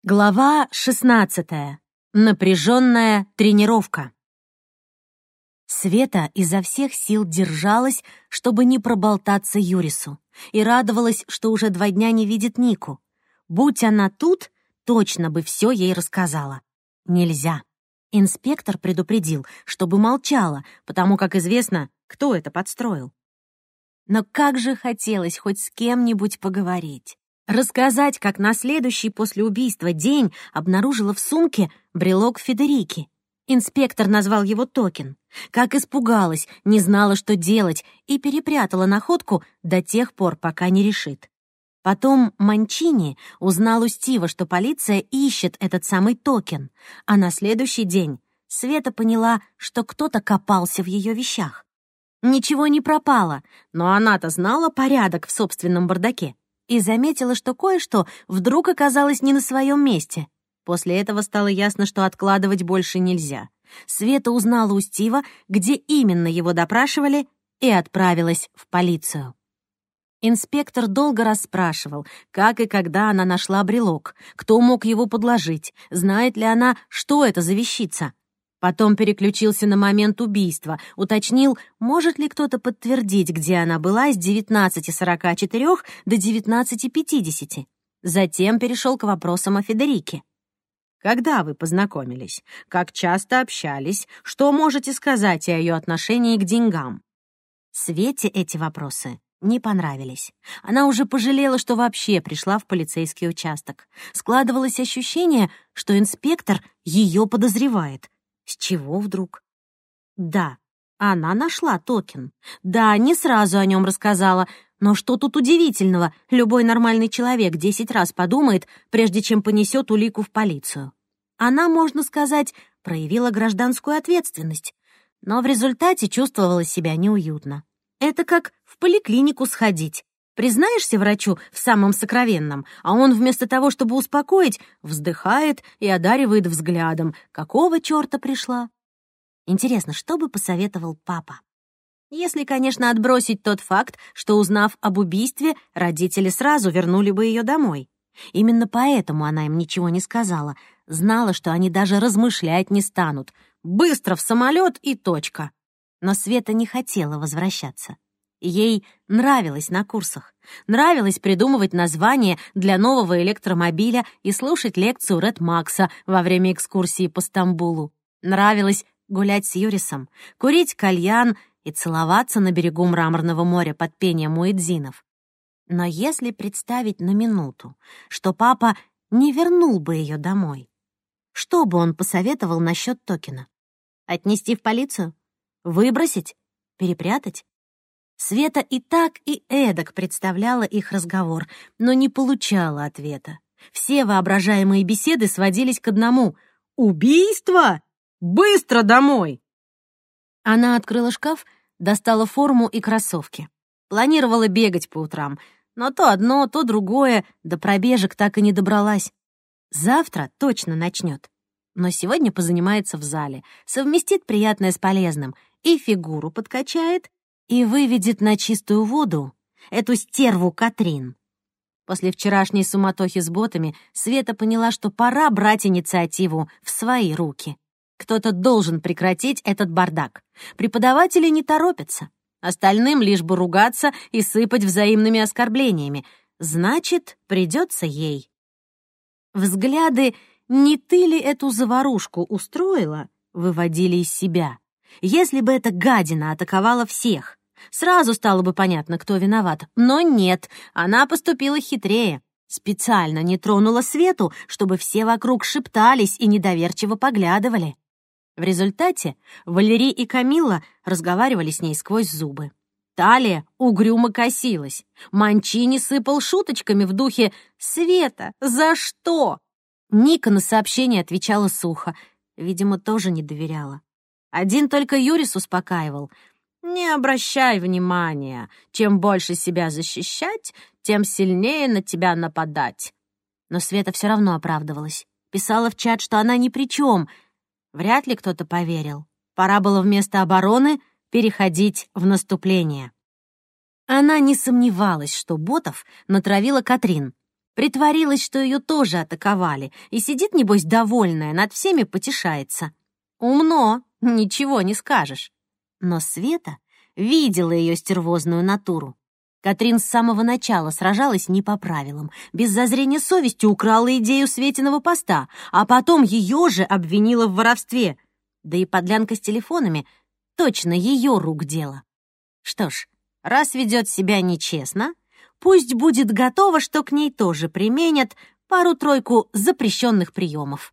Глава 16. Напряженная тренировка. Света изо всех сил держалась, чтобы не проболтаться Юрису, и радовалась, что уже 2 дня не видит Нику. Будь она тут, точно бы все ей рассказала. Нельзя. Инспектор предупредил, чтобы молчала, потому как известно, кто это подстроил. Но как же хотелось хоть с кем-нибудь поговорить. Рассказать, как на следующий после убийства день обнаружила в сумке брелок Федерики. Инспектор назвал его токен. Как испугалась, не знала, что делать, и перепрятала находку до тех пор, пока не решит. Потом Манчини узнал у Стива, что полиция ищет этот самый токен, а на следующий день Света поняла, что кто-то копался в ее вещах. Ничего не пропало, но она-то знала порядок в собственном бардаке и заметила, что кое-что вдруг оказалось не на своем месте. После этого стало ясно, что откладывать больше нельзя. Света узнала у Стива, где именно его допрашивали, и отправилась в полицию. Инспектор долго расспрашивал, как и когда она нашла брелок, кто мог его подложить, знает ли она, что это за вещица. Потом переключился на момент убийства, уточнил, может ли кто-то подтвердить, где она была с 19:44 до 19:50. Затем перешел к вопросам о Федерике. «Когда вы познакомились? Как часто общались? Что можете сказать о ее отношении к деньгам?» Свете эти вопросы не понравились. Она уже пожалела, что вообще пришла в полицейский участок. Складывалось ощущение, что инспектор ее подозревает. С чего вдруг? Да, она нашла токен. Да, не сразу о нем рассказала. Но что тут удивительного? Любой нормальный человек 10 раз подумает, прежде чем понесет улику в полицию. Она, можно сказать, проявила гражданскую ответственность, но в результате чувствовала себя неуютно. Это как в поликлинику сходить. Признаешься врачу в самом сокровенном, а он вместо того, чтобы успокоить, вздыхает и одаривает взглядом. Какого чёрта пришла? Интересно, что бы посоветовал папа? Если, конечно, отбросить тот факт, что, узнав об убийстве, родители сразу вернули бы ее домой. Именно поэтому она им ничего не сказала. Знала, что они даже размышлять не станут. Быстро в самолет и точка. Но Света не хотела возвращаться. Ей нравилось на курсах. Нравилось придумывать название для нового электромобиля и слушать лекцию Ред Макса во время экскурсии по Стамбулу. Нравилось гулять с Юрисом, курить кальян и целоваться на берегу Мраморного моря под пение муэдзинов. Но если представить на минуту, что папа не вернул бы ее домой, что бы он посоветовал насчет токена? Отнести в полицию? Выбросить? Перепрятать? Света и так, и эдак представляла их разговор, но не получала ответа. Все воображаемые беседы сводились к одному: «Убийство? Быстро домой!» Она открыла шкаф, достала форму и кроссовки. Планировала бегать по утрам, но то одно, то другое, до пробежек так и не добралась. Завтра точно начнет. Но сегодня позанимается в зале, совместит приятное с полезным, и фигуру подкачает, и выведет на чистую воду эту стерву Катрин. После вчерашней суматохи с ботами Света поняла, что пора брать инициативу в свои руки. Кто-то должен прекратить этот бардак. Преподаватели не торопятся. Остальным лишь бы ругаться и сыпать взаимными оскорблениями. Значит, придется ей. Взгляды «не ты ли эту заварушку устроила?» выводили из себя. Если бы эта гадина атаковала всех, сразу стало бы понятно, кто виноват. Но нет, она поступила хитрее. Специально не тронула Свету, чтобы все вокруг шептались и недоверчиво поглядывали. В результате Валерий и Камилла разговаривали с ней сквозь зубы. Талия угрюмо косилась. Манчини сыпал шуточками в духе «Света, за что?». Ника на сообщение отвечала сухо. Видимо, тоже не доверяла. Один только Юрис успокаивал. «Не обращай внимания. Чем больше себя защищать, тем сильнее на тебя нападать». Но Света все равно оправдывалась. Писала в чат, что она ни при чем. Вряд ли кто-то поверил. Пора было вместо обороны переходить в наступление. Она не сомневалась, что ботов натравила Катрин. Притворилась, что ее тоже атаковали, и сидит, небось, довольная, над всеми потешается. Умно, ничего не скажешь. Но Света видела ее стервозную натуру. Катрин с самого начала сражалась не по правилам, без зазрения совести украла идею Светиного поста, а потом ее же обвинила в воровстве. Да и подлянка с телефонами — точно ее рук дело. Что ж, раз ведет себя нечестно, пусть будет готова, что к ней тоже применят пару-тройку запрещенных приемов.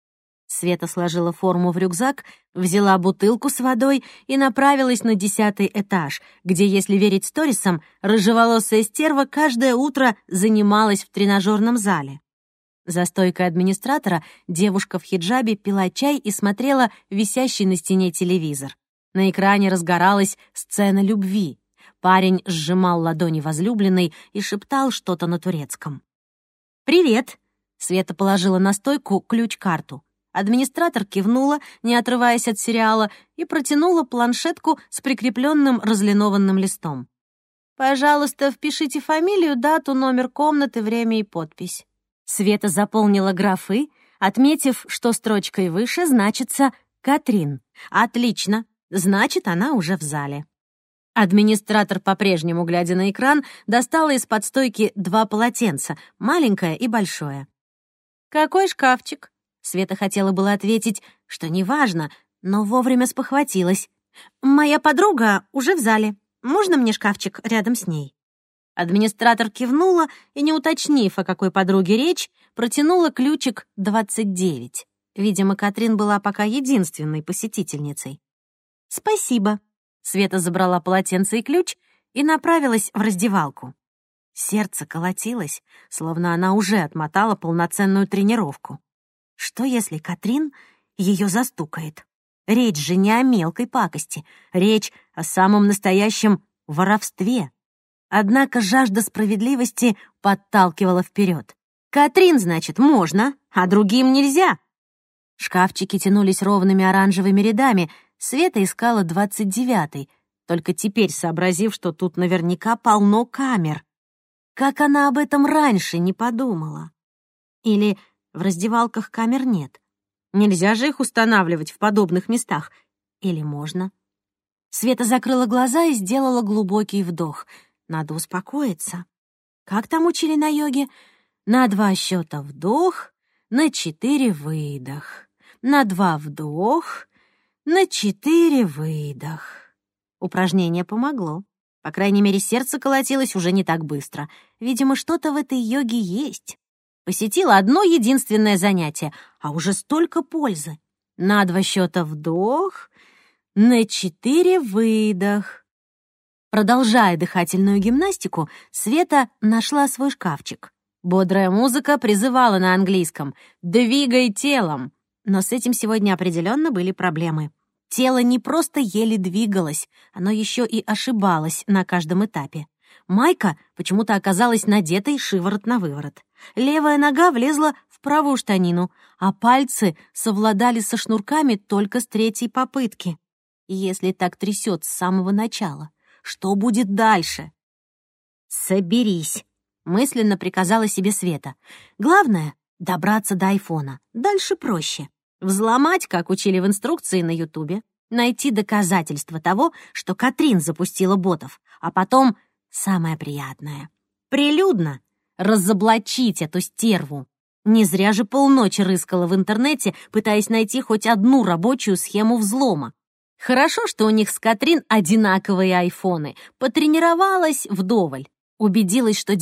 Света сложила форму в рюкзак, взяла бутылку с водой и направилась на 10-й этаж, где, если верить сторисам, рыжеволосая стерва каждое утро занималась в тренажерном зале. За стойкой администратора девушка в хиджабе пила чай и смотрела висящий на стене телевизор. На экране разгоралась сцена любви. Парень сжимал ладони возлюбленной и шептал что-то на турецком. «Привет!» — Света положила на стойку ключ-карту. Администратор кивнула, не отрываясь от сериала, и протянула планшетку с прикрепленным разлинованным листом. «Пожалуйста, впишите фамилию, дату, номер комнаты, время и подпись». Света заполнила графы, отметив, что строчкой выше значится «Катрин». «Отлично, значит, она уже в зале». Администратор, по-прежнему глядя на экран, достала из-под стойки 2 полотенца, маленькое и большое. «Какой шкафчик?» Света хотела было ответить, что неважно, но вовремя спохватилась. «Моя подруга уже в зале. Можно мне шкафчик рядом с ней?» Администратор кивнула и, не уточнив, о какой подруге речь, протянула ключик 29. Видимо, Катрин была пока единственной посетительницей. «Спасибо». Света забрала полотенце и ключ и направилась в раздевалку. Сердце колотилось, словно она уже отмотала полноценную тренировку. Что, если Катрин ее застукает? Речь же не о мелкой пакости, речь о самом настоящем воровстве. Однако жажда справедливости подталкивала вперед. Катрин, значит, можно, а другим нельзя. Шкафчики тянулись ровными оранжевыми рядами. Света искала 29-й, только теперь сообразив, что тут наверняка полно камер. Как она об этом раньше не подумала? Или в раздевалках камер нет? Нельзя же их устанавливать в подобных местах. Или можно? Света закрыла глаза и сделала глубокий вдох. Надо успокоиться. Как там учили на йоге? На 2 счета вдох, на 4 выдох. На 2 вдох, на 4 выдох. Упражнение помогло. По крайней мере, сердце колотилось уже не так быстро. Видимо, что-то в этой йоге есть. Посетила одно единственное занятие, а уже столько пользы. На 2 счета вдох, на 4 выдох. Продолжая дыхательную гимнастику, Света нашла свой шкафчик. Бодрая музыка призывала на английском «Двигай телом». Но с этим сегодня определенно были проблемы. Тело не просто еле двигалось, оно еще и ошибалось на каждом этапе. Майка почему-то оказалась надетой шиворот на выворот. Левая нога влезла в правую штанину, а пальцы совладали со шнурками только с 3-й попытки. И если так трясет с самого начала, что будет дальше? «Соберись», — мысленно приказала себе Света. «Главное — добраться до айфона. Дальше проще. Взломать, как учили в инструкции на Ютубе, найти доказательства того, что Катрин запустила ботов, а потом самое приятное — прилюдно разоблачить эту стерву. Не зря же полночи рыскала в интернете, пытаясь найти хоть одну рабочую схему взлома. Хорошо, что у них с Катрин одинаковые айфоны. Потренировалась вдоволь. Убедилась, что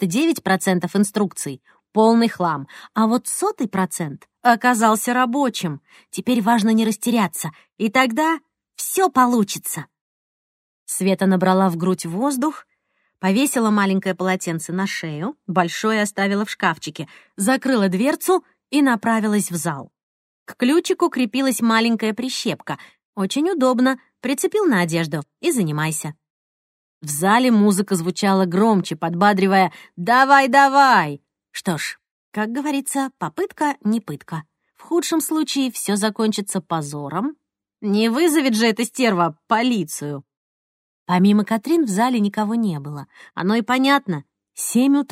99% инструкций — полный хлам, а вот 100% оказался рабочим. Теперь важно не растеряться, и тогда все получится. Света набрала в грудь воздух, повесила маленькое полотенце на шею, большое оставила в шкафчике, закрыла дверцу и направилась в зал. К ключику крепилась маленькая прищепка. Очень удобно. Прицепил на одежду и занимайся. В зале музыка звучала громче, подбадривая «Давай, давай!». Что ж, как говорится, попытка не пытка. В худшем случае все закончится позором. Не вызовет же эта стерва полицию. Помимо Катрин в зале никого не было. Оно и понятно. 7 утра.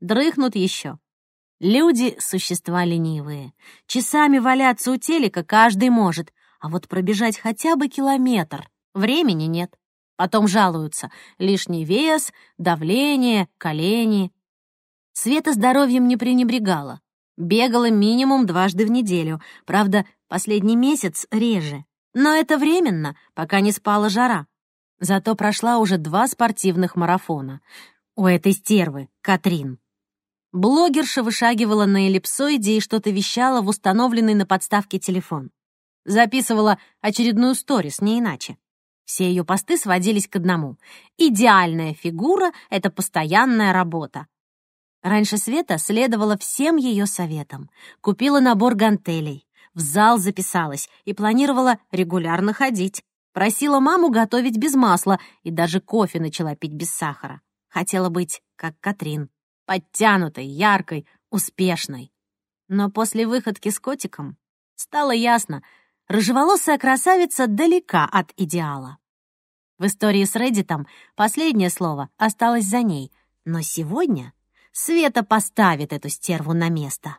дрыхнут еще. Люди — существа ленивые. Часами валяться у телека каждый может, а вот пробежать хотя бы километр времени нет. Потом жалуются: лишний вес, давление, колени. Света здоровьем не пренебрегала. Бегала минимум 2 раза в неделю. Правда, последний месяц реже. Но это временно, пока не спала жара. Зато прошла уже 2 спортивных марафона. У этой стервы, Катрин. Блогерша вышагивала на эллипсоиде и что-то вещала в установленный на подставке телефон. Записывала очередную сторис, не иначе. Все ее посты сводились к одному: идеальная фигура — это постоянная работа. Раньше Света следовала всем ее советам. Купила набор гантелей, в зал записалась и планировала регулярно ходить. Просила маму готовить без масла и даже кофе начала пить без сахара. Хотела быть как Катрин. Подтянутой, яркой, успешной. Но после выходки с котиком стало ясно: рыжеволосая красавица далека от идеала. В истории с Реддитом последнее слово осталось за ней, но сегодня Света поставит эту стерву на место.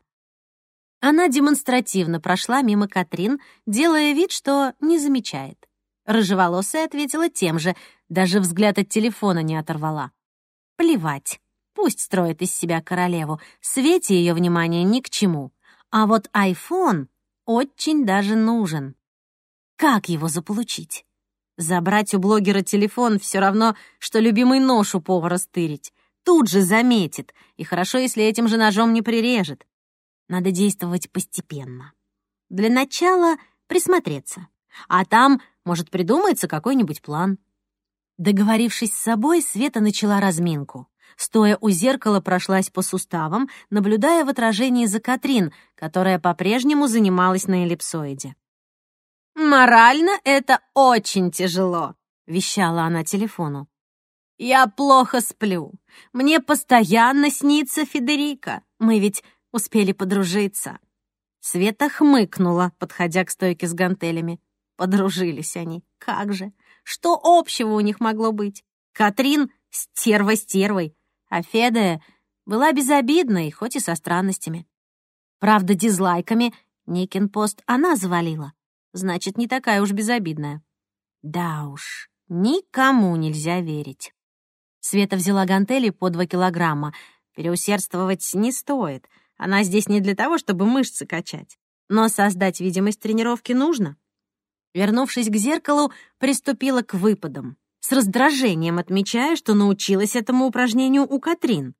Она демонстративно прошла мимо Катрин, делая вид, что не замечает. Рыжеволосая ответила тем же, даже взгляд от телефона не оторвала. Плевать. Пусть строит из себя королеву, Свете ее внимание ни к чему. А вот айфон очень даже нужен. Как его заполучить? Забрать у блогера телефон все равно, что любимый нож у повара стырить. Тут же заметит, и хорошо, если этим же ножом не прирежет. Надо действовать постепенно. Для начала присмотреться, а там, может, придумается какой-нибудь план. Договорившись с собой, Света начала разминку. Стоя у зеркала, прошлась по суставам, наблюдая в отражении за Катрин, которая по-прежнему занималась на эллипсоиде. «Морально это очень тяжело», — вещала она телефону. «Я плохо сплю. Мне постоянно снится Федерико. Мы ведь успели подружиться». Света хмыкнула, подходя к стойке с гантелями. Подружились они. Как же! Что общего у них могло быть? Катрин — стерва стервой, а Феде была безобидной, хоть и со странностями. Правда, дизлайками Никин пост она завалила. Значит, не такая уж безобидная. Да уж, никому нельзя верить. Света взяла гантели по 2 килограмма. Переусердствовать не стоит. Она здесь не для того, чтобы мышцы качать. Но создать видимость тренировки нужно. Вернувшись к зеркалу, приступила к выпадам, с раздражением отмечая, что научилась этому упражнению у Катрин.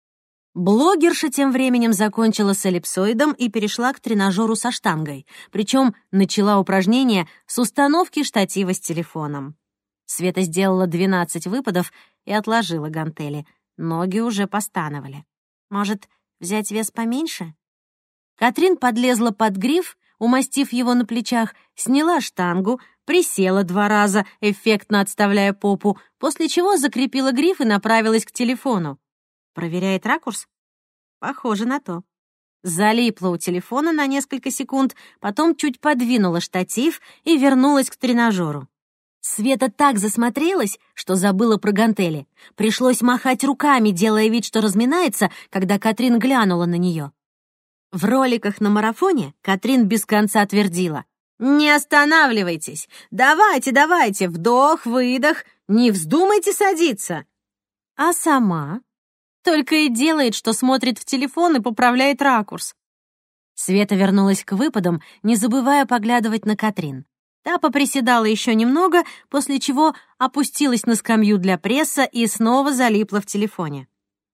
Блогерша тем временем закончила с эллипсоидом и перешла к тренажеру со штангой, причем начала упражнение с установки штатива с телефоном. Света сделала 12 выпадов и отложила гантели. Ноги уже постановали. Может, взять вес поменьше? Катрин подлезла под гриф, умастив его на плечах, сняла штангу, присела 2 раза, эффектно отставляя попу, после чего закрепила гриф и направилась к телефону. Проверяет ракурс? Похоже на то. Залипла у телефона на несколько секунд, потом чуть подвинула штатив и вернулась к тренажеру. Света так засмотрелась, что забыла про гантели. Пришлось махать руками, делая вид, что разминается, когда Катрин глянула на нее. В роликах на марафоне Катрин без конца твердила: «Не останавливайтесь! Давайте, давайте! Вдох, выдох! Не вздумайте садиться!» А сама только и делает, что смотрит в телефон и поправляет ракурс. Света вернулась к выпадам, не забывая поглядывать на Катрин. Та поприседала еще немного, после чего опустилась на скамью для пресса и снова залипла в телефоне.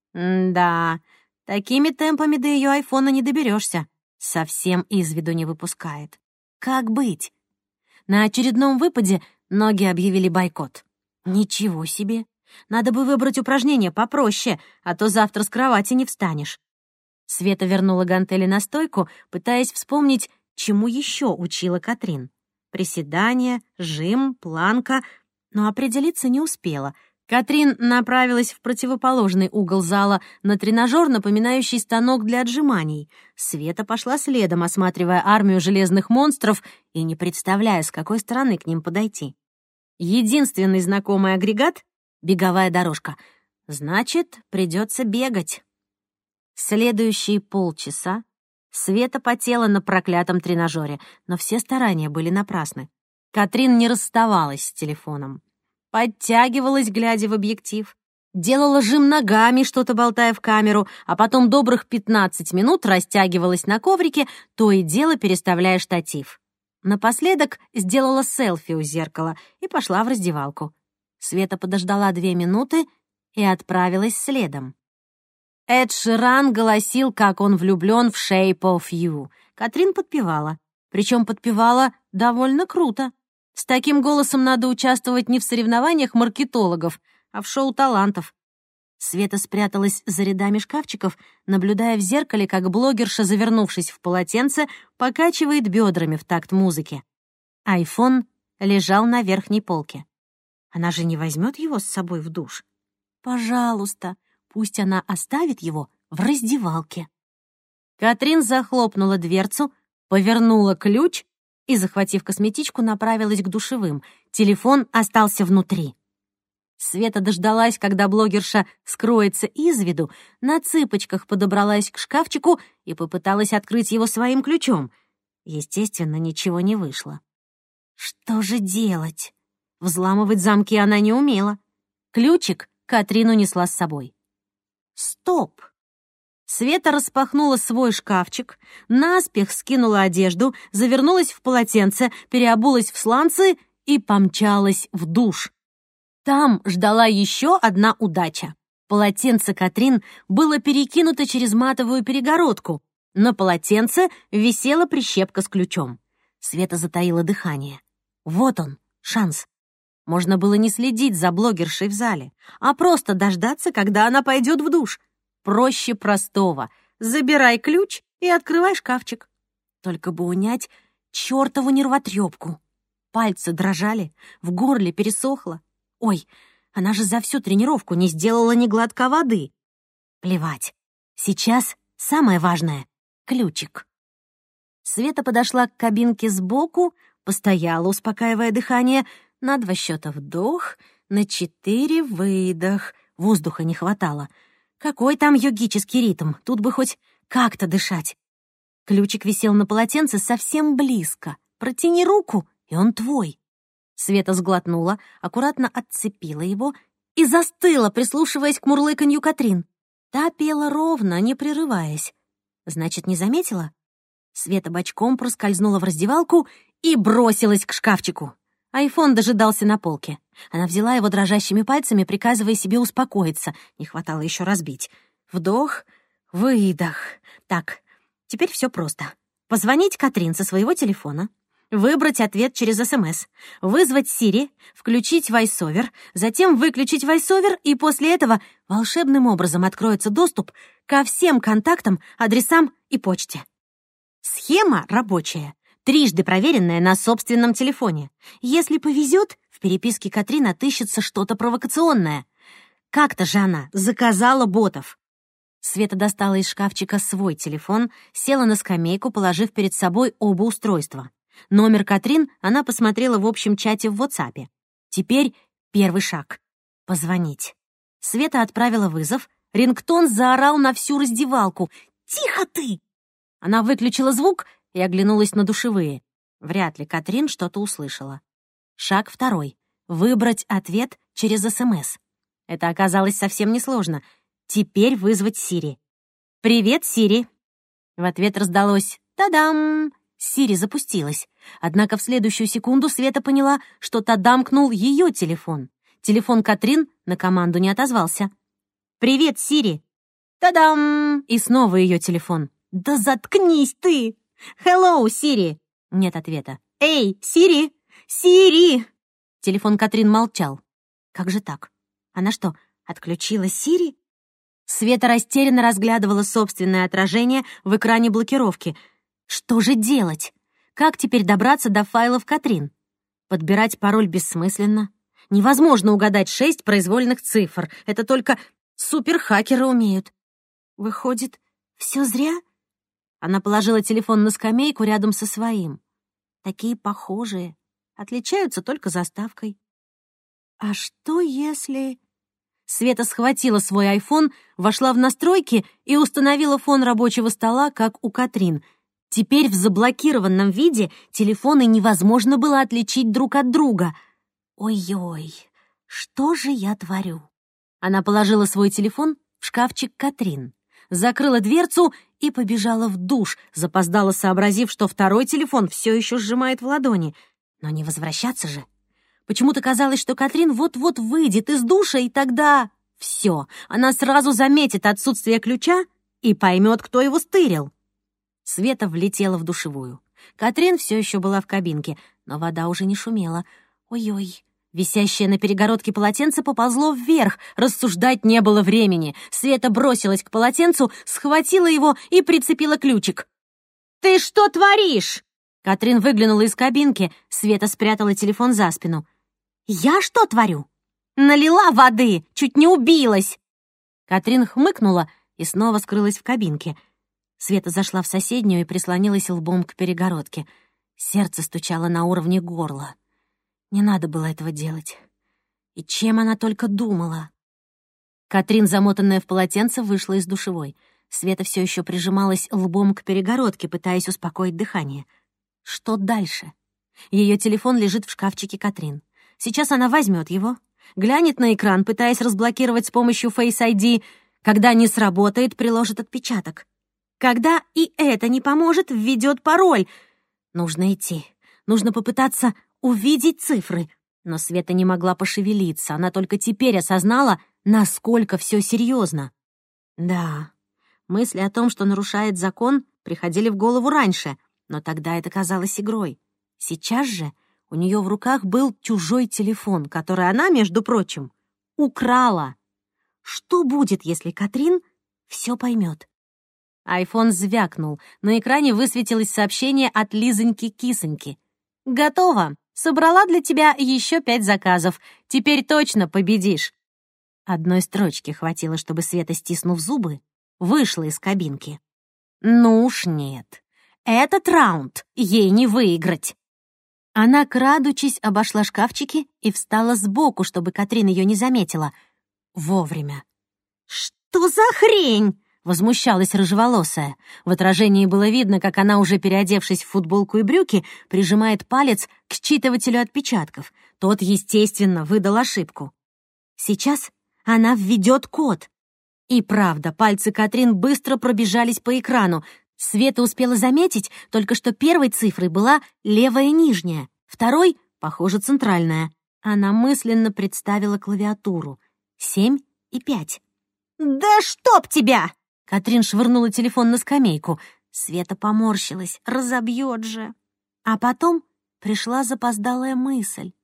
Да, такими темпами до ее айфона не доберешься. Совсем из виду не выпускает. Как быть? На очередном выпаде ноги объявили бойкот. Ничего себе! Надо бы выбрать упражнение попроще, а то завтра с кровати не встанешь. Света вернула гантели на стойку, пытаясь вспомнить, чему еще учила Катрин. Приседания, жим, планка, но определиться не успела. Катрин направилась в противоположный угол зала на тренажер, напоминающий станок для отжиманий. Света пошла следом, осматривая армию железных монстров и не представляя, с какой стороны к ним подойти. Единственный знакомый агрегат — беговая дорожка. Значит, придется бегать. Следующие полчаса Света потела на проклятом тренажере, но все старания были напрасны. Катрин не расставалась с телефоном. Подтягивалась, глядя в объектив, делала жим ногами, что-то болтая в камеру, а потом добрых 15 минут растягивалась на коврике, то и дело переставляя штатив. Напоследок сделала селфи у зеркала и пошла в раздевалку. Света подождала 2 минуты и отправилась следом. Эд Ширан голосил, как он влюблен в Shape of You. Катрин подпевала. Причем подпевала довольно круто. С таким голосом надо участвовать не в соревнованиях маркетологов, а в шоу талантов. Света спряталась за рядами шкафчиков, наблюдая в зеркале, как блогерша, завернувшись в полотенце, покачивает бедрами в такт музыки. Айфон лежал на верхней полке. Она же не возьмет его с собой в душ. Пожалуйста, пусть она оставит его в раздевалке. Катрин захлопнула дверцу, повернула ключ и, захватив косметичку, направилась к душевым. Телефон остался внутри. Света дождалась, когда блогерша скроется из виду, на цыпочках подобралась к шкафчику и попыталась открыть его своим ключом. Естественно, ничего не вышло. Что же делать? Взламывать замки она не умела. Ключик Катрин унесла с собой. Стоп! Света распахнула свой шкафчик, наспех скинула одежду, завернулась в полотенце, переобулась в сланцы и помчалась в душ. Там ждала еще одна удача. Полотенце Катрин было перекинуто через матовую перегородку. На полотенце висела прищепка с ключом. Света затаила дыхание. Вот он, шанс. Можно было не следить за блогершей в зале, а просто дождаться, когда она пойдет в душ. Проще простого. Забирай ключ и открывай шкафчик. Только бы унять чертову нервотрепку. Пальцы дрожали, в горле пересохло. Ой, она же за всю тренировку не сделала ни глотка воды. Плевать. Сейчас самое важное — ключик. Света подошла к кабинке сбоку, постояла, успокаивая дыхание. На 2 счета вдох, на 4 выдох. Воздуха не хватало. Какой там йогический ритм? Тут бы хоть как-то дышать. Ключик висел на полотенце совсем близко. Протяни руку, и он твой. Света сглотнула, аккуратно отцепила его и застыла, прислушиваясь к мурлыканью Катрин. Та пела ровно, не прерываясь. Значит, не заметила? Света бочком проскользнула в раздевалку и бросилась к шкафчику. Айфон дожидался на полке. Она взяла его дрожащими пальцами, приказывая себе успокоиться. Не хватало еще разбить. Вдох, выдох. Так, теперь все просто. Позвонить Катрин со своего телефона, выбрать ответ через СМС, вызвать Siri, включить VoiceOver, затем выключить VoiceOver, и после этого волшебным образом откроется доступ ко всем контактам, адресам и почте. Схема рабочая, трижды проверенная на собственном телефоне. Если повезет, в переписке Катрин отыщется что-то провокационное. Как-то же она заказала ботов. Света достала из шкафчика свой телефон, села на скамейку, положив перед собой оба устройства. Номер Катрин она посмотрела в общем чате в WhatsApp. Теперь первый шаг — позвонить. Света отправила вызов. Рингтон заорал на всю раздевалку. «Тихо ты!» Она выключила звук и оглянулась на душевые. Вряд ли Катрин что-то услышала. Шаг второй — выбрать ответ через СМС. Это оказалось совсем несложно. Теперь вызвать Siri. «Привет, Siri!» В ответ раздалось «Та-дам!» Siri запустилась. Однако в следующую секунду Света поняла, что тадамкнул ее телефон. Телефон Катрин на команду не отозвался. «Привет, Siri!» «Та-дам!» И снова ее телефон. «Да заткнись ты!» «Hello, Siri!» Нет ответа. «Эй, Siri! Siri!» Телефон Катрин молчал. Как же так? Она что, отключила Siri? Света растерянно разглядывала собственное отражение в экране блокировки. Что же делать? Как теперь добраться до файлов Катрин? Подбирать пароль бессмысленно. Невозможно угадать 6 произвольных цифр. Это только суперхакеры умеют. Выходит, все зря? Она положила телефон на скамейку рядом со своим. Такие похожие. Отличаются только заставкой. А что если... Света схватила свой айфон, вошла в настройки и установила фон рабочего стола, как у Катрин. Теперь в заблокированном виде телефоны невозможно было отличить друг от друга. «Ой-ой, что же я творю?» Она положила свой телефон в шкафчик Катрин, закрыла дверцу и побежала в душ, запоздала, сообразив, что второй телефон все еще сжимает в ладони. Но не возвращаться же. Почему-то казалось, что Катрин вот-вот выйдет из душа, и тогда все, она сразу заметит отсутствие ключа и поймет, кто его стырил. Света влетела в душевую. Катрин все еще была в кабинке, но вода уже не шумела. Ой-ой. Висящее на перегородке полотенце поползло вверх. Рассуждать не было времени. Света бросилась к полотенцу, схватила его и прицепила ключик. «Ты что творишь?» Катрин выглянула из кабинки. Света спрятала телефон за спину. «Я что творю?» «Налила воды, чуть не убилась!» Катрин хмыкнула и снова скрылась в кабинке. Света зашла в соседнюю и прислонилась лбом к перегородке. Сердце стучало на уровне горла. Не надо было этого делать. И чем она только думала? Катрин, замотанная в полотенце, вышла из душевой. Света все еще прижималась лбом к перегородке, пытаясь успокоить дыхание. Что дальше? Ее телефон лежит в шкафчике Катрин. Сейчас она возьмет его, глянет на экран, пытаясь разблокировать с помощью Face ID. Когда не сработает, приложит отпечаток. Когда и это не поможет, введет пароль. Нужно идти. Нужно попытаться увидеть цифры. Но Света не могла пошевелиться. Она только теперь осознала, насколько все серьезно. Да, мысли о том, что нарушает закон, приходили в голову раньше, но тогда это казалось игрой. Сейчас же у нее в руках был чужой телефон, который она, между прочим, украла. Что будет, если Катрин все поймет? Айфон звякнул. На экране высветилось сообщение от Лизоньки-кисоньки. «Готово. Собрала для тебя еще 5 заказов. Теперь точно победишь». Одной строчки хватило, чтобы Света, стиснув зубы, вышла из кабинки. Ну уж нет. Этот раунд ей не выиграть. Она, крадучись, обошла шкафчики и встала сбоку, чтобы Катрин ее не заметила. Вовремя. «Что за хрень?» — возмущалась рыжеволосая. В отражении было видно, как она, уже переодевшись в футболку и брюки, прижимает палец к считывателю отпечатков. Тот, естественно, выдал ошибку. Сейчас она введет код. И правда, пальцы Катрин быстро пробежались по экрану. Света успела заметить только, что первой цифрой была левая нижняя, второй, похоже, центральная. Она мысленно представила клавиатуру. 7 и 5. «Да чтоб тебя!» Катрин швырнула телефон на скамейку. Света поморщилась. Разобьет же. А потом пришла запоздалая мысль.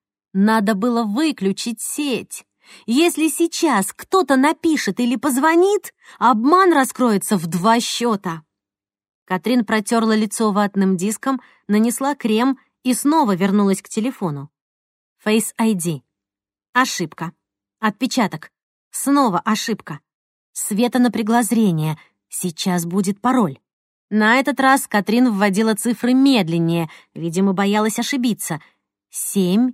Надо было выключить сеть. Если сейчас кто-то напишет или позвонит, обман раскроется в 2 счета. Катрин протерла лицо ватным диском, нанесла крем и снова вернулась к телефону. Face ID. Ошибка. Отпечаток. Снова ошибка. Света напрягла зрение. Сейчас будет пароль. На этот раз Катрин вводила цифры медленнее, видимо, боялась ошибиться. 7,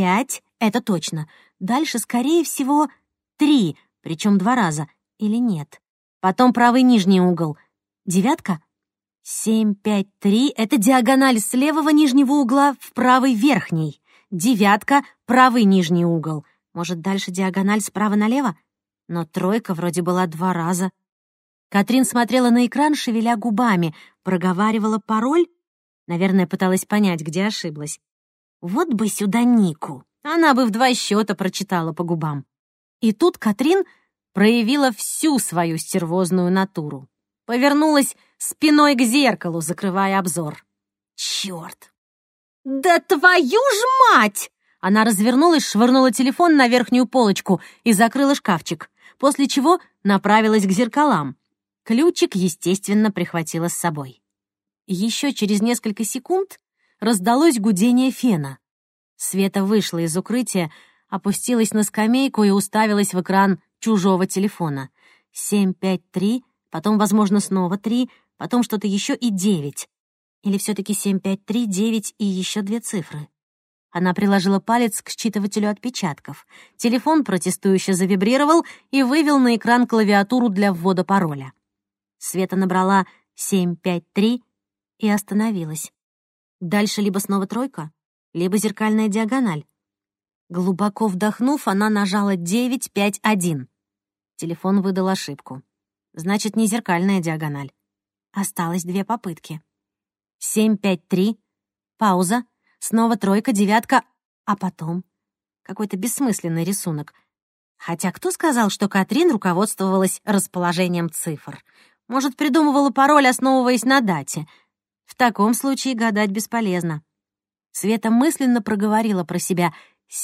5 — это точно. Дальше, скорее всего, 3, причем 2 раза. Или нет? Потом правый нижний угол. 9. 7, 5, 3 — это диагональ с левого нижнего угла в правый верхний. 9 — правый нижний угол. Может, дальше диагональ справа налево? Но 3 вроде была 2 раза. Катрин смотрела на экран, шевеля губами, проговаривала пароль. Наверное, пыталась понять, где ошиблась. Вот бы сюда Нику. Она бы в 2 счета прочитала по губам. И тут Катрин проявила всю свою стервозную натуру. Повернулась спиной к зеркалу, закрывая обзор. Чёрт! «Да твою ж мать!» Она развернулась, швырнула телефон на верхнюю полочку и закрыла шкафчик, после чего направилась к зеркалам. Ключик, естественно, прихватила с собой. Еще через несколько секунд раздалось гудение фена. Света вышла из укрытия, опустилась на скамейку и уставилась в экран чужого телефона. 7, 5, 3, потом, возможно, снова 3, потом что-то еще и 9. Или все-таки 7, 5, 3, 9 и еще 2 цифры. Она приложила палец к считывателю отпечатков. Телефон протестующе завибрировал и вывел на экран клавиатуру для ввода пароля. Света набрала 753 и остановилась. Дальше либо снова тройка, либо зеркальная диагональ. Глубоко вдохнув, она нажала 951. Телефон выдал ошибку. Значит, не зеркальная диагональ. Осталось 2 попытки. 753, пауза, снова тройка, девятка, а потом какой-то бессмысленный рисунок. Хотя кто сказал, что Катрин руководствовалась расположением цифр? Может, придумывала пароль, основываясь на дате? В таком случае гадать бесполезно. Света мысленно проговорила про себя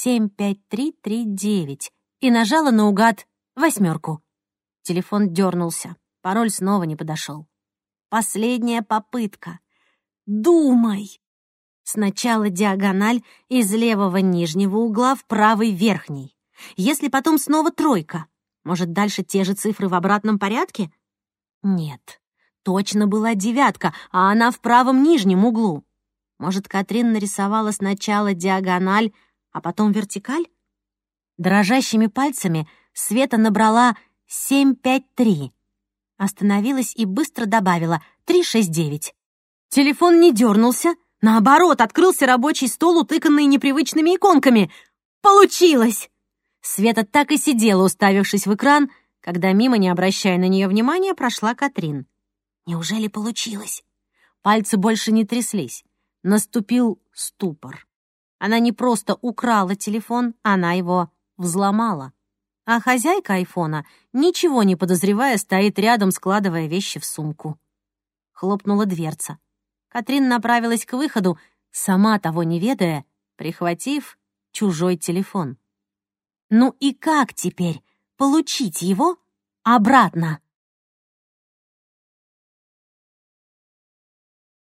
75339 и нажала наугад 8. Телефон дернулся. Пароль снова не подошел. Последняя попытка. Думай! Сначала диагональ из левого нижнего угла в правый верхний. Если потом снова тройка, может, дальше те же цифры в обратном порядке? Нет, точно была 9, а она в правом нижнем углу. Может, Катрин нарисовала сначала диагональ, а потом вертикаль? Дрожащими пальцами Света набрала 753. Остановилась и быстро добавила 369. Телефон не дернулся, наоборот, открылся рабочий стол, утыканный непривычными иконками. Получилось! Света так и сидела, уставившись в экран, когда мимо, не обращая на нее внимания, прошла Катрин. Неужели получилось? Пальцы больше не тряслись. Наступил ступор. Она не просто украла телефон, она его взломала. А хозяйка айфона, ничего не подозревая, стоит рядом, складывая вещи в сумку. Хлопнула дверца. Катрин направилась к выходу, сама того не ведая, прихватив чужой телефон. Ну и как теперь получить его обратно?